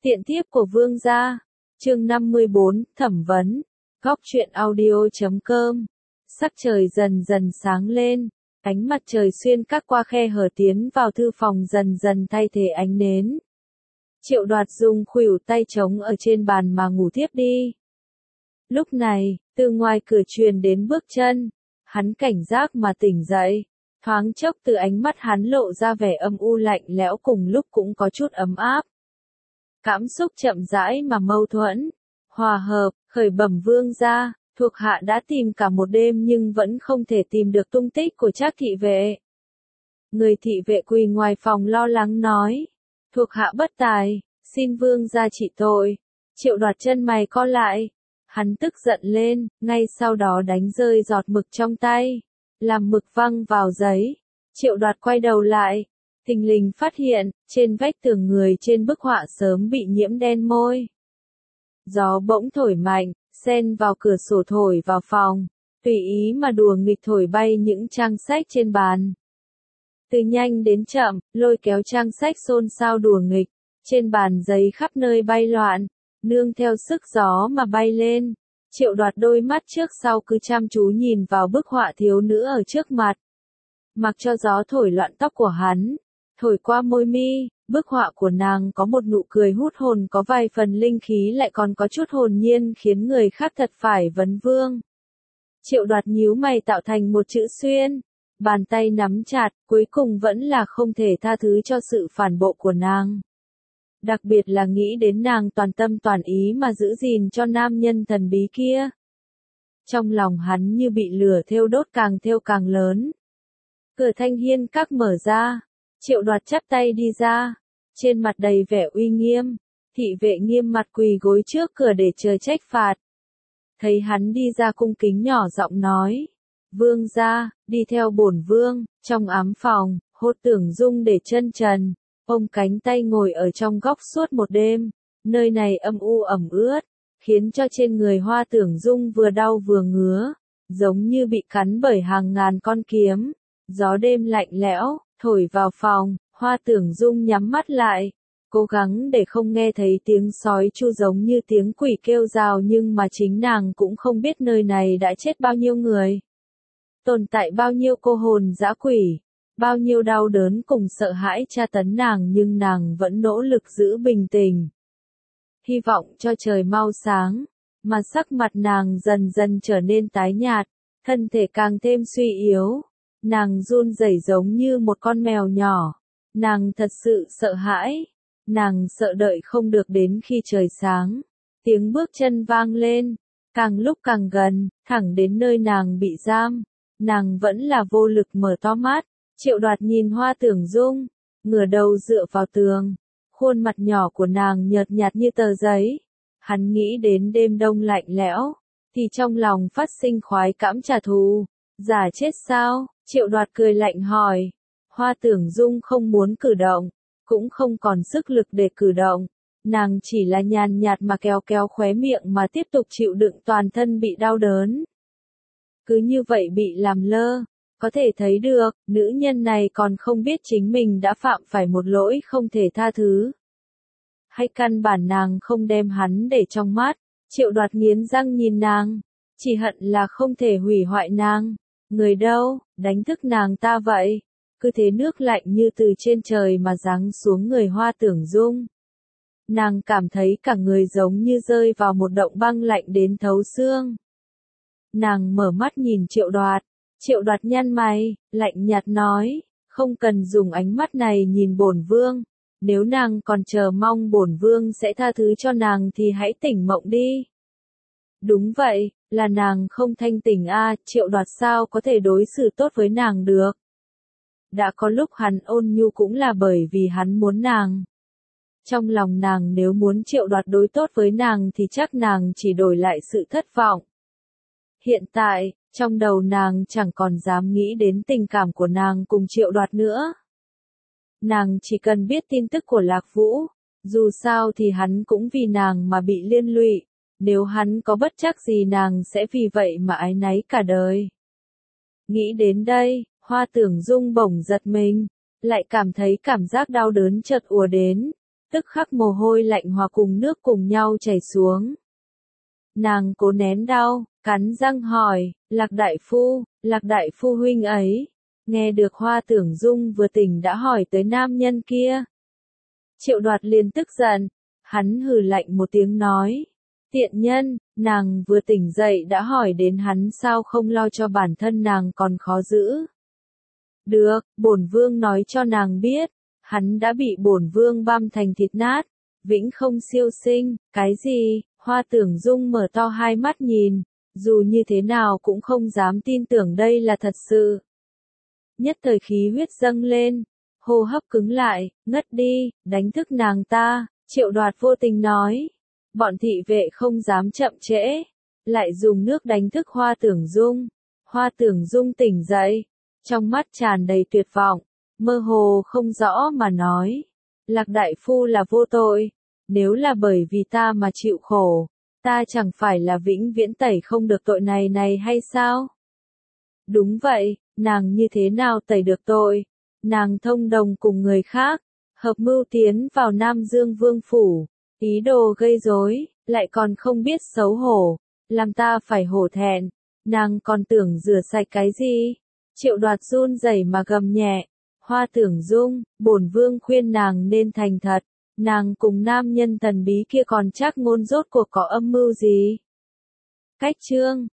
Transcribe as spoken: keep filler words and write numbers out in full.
Tiện thiếp của vương gia. Chương năm mươi bốn, thẩm vấn. Góc truyện audio chấm com. Sắc trời dần dần sáng lên, ánh mặt trời xuyên các qua khe hở tiến vào thư phòng dần dần thay thế ánh nến. Triệu Đoạt dùng khuỷu tay trống ở trên bàn mà ngủ thiếp đi. Lúc này, từ ngoài cửa truyền đến bước chân, hắn cảnh giác mà tỉnh dậy, thoáng chốc từ ánh mắt hắn lộ ra vẻ âm u lạnh lẽo cùng lúc cũng có chút ấm áp. Cảm xúc chậm rãi mà mâu thuẫn, hòa hợp, khởi bẩm vương gia, thuộc hạ đã tìm cả một đêm nhưng vẫn không thể tìm được tung tích của Trác thị vệ. Người thị vệ quỳ ngoài phòng lo lắng nói, thuộc hạ bất tài, xin vương gia trị tội. Triệu Đoạt chân mày co lại, hắn tức giận lên, ngay sau đó đánh rơi giọt mực trong tay, làm mực văng vào giấy. Triệu Đoạt quay đầu lại, thình lình phát hiện, trên vách tường người trên bức họa sớm bị nhiễm đen môi. Gió bỗng thổi mạnh, xen vào cửa sổ thổi vào phòng, tùy ý mà đùa nghịch thổi bay những trang sách trên bàn. Từ nhanh đến chậm, lôi kéo trang sách xôn xao đùa nghịch, trên bàn giấy khắp nơi bay loạn, nương theo sức gió mà bay lên. Triệu Đoạt đôi mắt trước sau cứ chăm chú nhìn vào bức họa thiếu nữ ở trước mặt. Mặc cho gió thổi loạn tóc của hắn, thổi qua môi mi, bức họa của nàng có một nụ cười hút hồn, có vài phần linh khí, lại còn có chút hồn nhiên khiến người khác thật phải vấn vương. Triệu Đoạt nhíu mày tạo thành một chữ xuyên, bàn tay nắm chặt, cuối cùng vẫn là không thể tha thứ cho sự phản bội của nàng. Đặc biệt là nghĩ đến nàng toàn tâm toàn ý mà giữ gìn cho nam nhân thần bí kia. Trong lòng hắn như bị lửa thêu đốt, càng thêu càng lớn. Cửa Thanh Hiên các mở ra, Triệu Đoạt chắp tay đi ra, trên mặt đầy vẻ uy nghiêm. Thị vệ nghiêm mặt quỳ gối trước cửa để chờ trách phạt. Thấy hắn đi ra cung kính nhỏ giọng nói, vương gia, đi theo bổn vương. Trong ám phòng, Hốt Tưởng Dung để chân trần, ôm cánh tay ngồi ở trong góc suốt một đêm. Nơi này âm u ẩm ướt, khiến cho trên người Hoa Tưởng Dung vừa đau vừa ngứa, giống như bị cắn bởi hàng ngàn con kiếm. Gió đêm lạnh lẽo thổi vào phòng, Hoa Tưởng Dung nhắm mắt lại, cố gắng để không nghe thấy tiếng sói chu giống như tiếng quỷ kêu rào, nhưng mà chính nàng cũng không biết nơi này đã chết bao nhiêu người, tồn tại bao nhiêu cô hồn dã quỷ, bao nhiêu đau đớn cùng sợ hãi tra tấn nàng, nhưng nàng vẫn nỗ lực giữ bình tĩnh, hy vọng cho trời mau sáng. Mà sắc mặt nàng dần dần trở nên tái nhạt, thân thể càng thêm suy yếu. Nàng run rẩy giống như một con mèo nhỏ. Nàng thật sự sợ hãi. Nàng sợ đợi không được đến khi trời sáng. Tiếng bước chân vang lên, càng lúc càng gần, thẳng đến nơi nàng bị giam. Nàng vẫn là vô lực mở to mắt. Triệu Đoạt nhìn Hoa Tưởng Dung, ngửa đầu dựa vào tường. Khuôn mặt nhỏ của nàng nhợt nhạt như tờ giấy. Hắn nghĩ đến đêm đông lạnh lẽo, thì trong lòng phát sinh khoái cảm trả thù. Giả chết sao? Triệu Đoạt cười lạnh hỏi. Hoa Tưởng Dung không muốn cử động, cũng không còn sức lực để cử động. Nàng chỉ là nhàn nhạt mà kéo kéo khóe miệng mà tiếp tục chịu đựng toàn thân bị đau đớn. Cứ như vậy bị làm lơ, có thể thấy được, nữ nhân này còn không biết chính mình đã phạm phải một lỗi không thể tha thứ. Hay căn bản nàng không đem hắn để trong mắt. Triệu Đoạt nghiến răng nhìn nàng, chỉ hận là không thể hủy hoại nàng. Người đâu, đánh thức nàng ta vậy? Cứ thế nước lạnh như từ trên trời mà giáng xuống người Hoa Tưởng Dung. Nàng cảm thấy cả người giống như rơi vào một động băng lạnh đến thấu xương. Nàng mở mắt nhìn Triệu Đoạt. Triệu Đoạt nhăn mày, lạnh nhạt nói, không cần dùng ánh mắt này nhìn bổn vương. Nếu nàng còn chờ mong bổn vương sẽ tha thứ cho nàng thì hãy tỉnh mộng đi. Đúng vậy, là nàng không thanh tỉnh a, à, Triệu Đoạt sao có thể đối xử tốt với nàng được. Đã có lúc hắn ôn nhu cũng là bởi vì hắn muốn nàng. Trong lòng nàng nếu muốn Triệu Đoạt đối tốt với nàng thì chắc nàng chỉ đổi lại sự thất vọng. Hiện tại, trong đầu nàng chẳng còn dám nghĩ đến tình cảm của nàng cùng Triệu Đoạt nữa. Nàng chỉ cần biết tin tức của Lạc Vũ, dù sao thì hắn cũng vì nàng mà bị liên lụy. Nếu hắn có bất trắc gì nàng sẽ vì vậy mà áy náy cả đời. Nghĩ đến đây, Hoa Tưởng Dung bỗng giật mình, lại cảm thấy cảm giác đau đớn chợt ùa đến. tức khắc mồ hôi lạnh hòa cùng nước cùng nhau chảy xuống. Nàng cố nén đau, cắn răng hỏi, Lạc đại phu, Lạc đại phu huynh ấy. Nghe được Hoa Tưởng Dung vừa tỉnh đã hỏi tới nam nhân kia. Triệu Đoạt liền tức giận, hắn hừ lạnh một tiếng nói. Tiện nhân, nàng vừa tỉnh dậy đã hỏi đến hắn sao không lo cho bản thân nàng còn khó giữ. Được, bổn vương nói cho nàng biết, hắn đã bị bổn vương băm thành thịt nát, vĩnh không siêu sinh, cái gì? Hoa Tưởng Dung mở to hai mắt nhìn, dù như thế nào cũng không dám tin tưởng đây là thật sự. Nhất thời khí huyết dâng lên, hô hấp cứng lại, ngất đi, đánh thức nàng ta, Triệu Đoạt vô tình nói. Bọn thị vệ không dám chậm trễ, lại dùng nước đánh thức Hoa Tưởng Dung. Hoa Tưởng Dung tỉnh dậy, trong mắt tràn đầy tuyệt vọng, mơ hồ không rõ mà nói. Lạc đại phu là vô tội, nếu là bởi vì ta mà chịu khổ, ta chẳng phải là vĩnh viễn tẩy không được tội này này hay sao? Đúng vậy, nàng như thế nào tẩy được tội? Nàng thông đồng cùng người khác, hợp mưu tiến vào Nam Dương Vương Phủ, ý đồ gây rối, lại còn không biết xấu hổ, làm ta phải hổ thẹn, nàng còn tưởng rửa sạch cái gì? Triệu Đoạt run rẩy mà gầm nhẹ, Hoa Tưởng Dung, bổn vương khuyên nàng nên thành thật, nàng cùng nam nhân thần bí kia còn chắc ngôn rốt cuộc có âm mưu gì? Cách chương